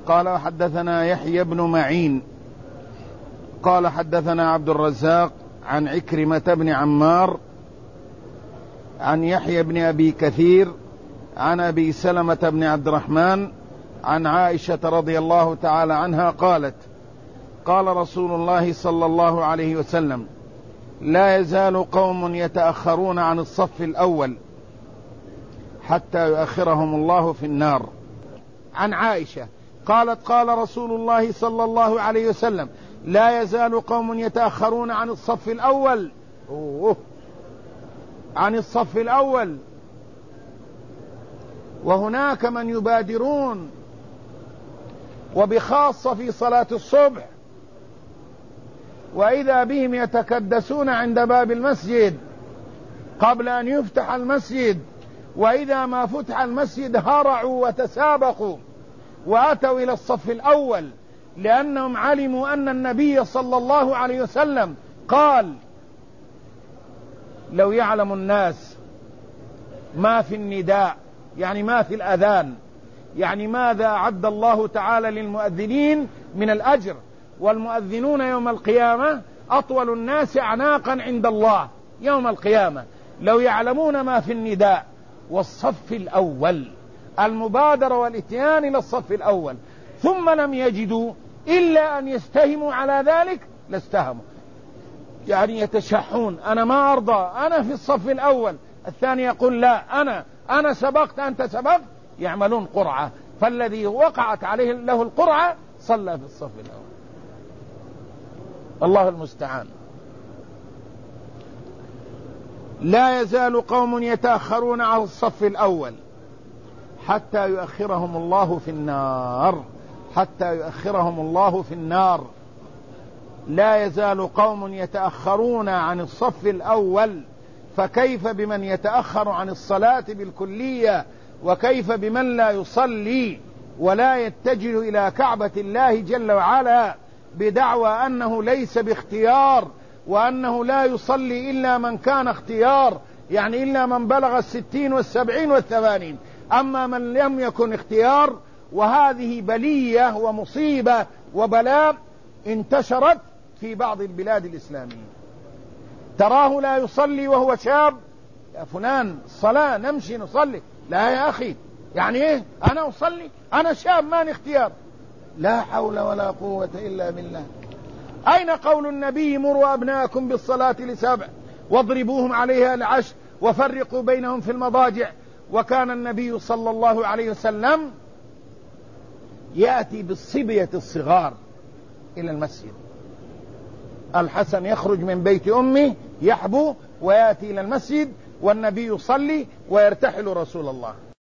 قال حدثنا يحيى بن معين قال حدثنا عبد الرزاق عن عكرمة بن عمار عن يحيى بن أبي كثير عن أبي سلمة بن عبد الرحمن عن عائشة رضي الله تعالى عنها قالت: قال رسول الله صلى الله عليه وسلم: لا يزال قوم يتأخرون عن الصف الأول حتى يؤخرهم الله في النار. عن عائشة قالت: قال رسول الله صلى الله عليه وسلم: لا يزال قوم يتأخرون عن الصف الأول عن الصف الأول، وهناك من يبادرون، وبخاصة في صلاة الصبح، وإذا بهم يتكدسون عند باب المسجد قبل أن يفتح المسجد، وإذا ما فتح المسجد هرعوا وتسابقوا وأتوا إلى الصف الأول، لأنهم علموا أن النبي صلى الله عليه وسلم قال: لو يعلم الناس ما في النداء، يعني ما في الأذان، يعني ماذا أعد الله تعالى للمؤذنين من الأجر، والمؤذنون يوم القيامة أطول الناس أعناقا عند الله يوم القيامة، لو يعلمون ما في النداء والصف الأول، المبادرة والإتيان إلى الصف الأول، ثم لم يجدوا إلا أن يستهموا على ذلك لاستهموا، يعني يتشحون: أنا ما أرضى، أنا في الصف الأول. الثاني يقول: لا، أنا سبقت، أنت سبقت، يعملون قرعة، فالذي وقعت عليه له القرعة صلى في الصف الأول. الله المستعان. لا يزال قوم يتأخرون عن الصف الأول حتى يؤخرهم الله في النار، حتى يؤخرهم الله في النار. لا يزال قوم يتأخرون عن الصف الأول، فكيف بمن يتأخر عن الصلاة بالكلية؟ وكيف بمن لا يصلي ولا يتجه إلى كعبة الله جل وعلا بدعوى أنه ليس باختيار، وأنه لا يصلي إلا من كان اختيار، يعني إلا من بلغ 60 و70 و80، أما من لم يكن اختيار. وهذه بلية ومصيبة وبلاء انتشرت في بعض البلاد الإسلامية. تراه لا يصلي وهو شاب: يا فلان الصلاة، نمشي نصلي. لا يا أخي، يعني إيه أنا أصلي؟ أنا شاب ماني اختيار. لا حول ولا قوة إلا بالله. أين قول النبي: مروا أبناءكم بالصلاة ل7 واضربوهم عليها ل10 وفرقوا بينهم في المضاجع؟ وكان النبي صلى الله عليه وسلم يأتي بالصبية الصغار إلى المسجد. الحسن يخرج من بيت أمه يحبو ويأتي إلى المسجد، والنبي يصلي ويرتحل رسول الله.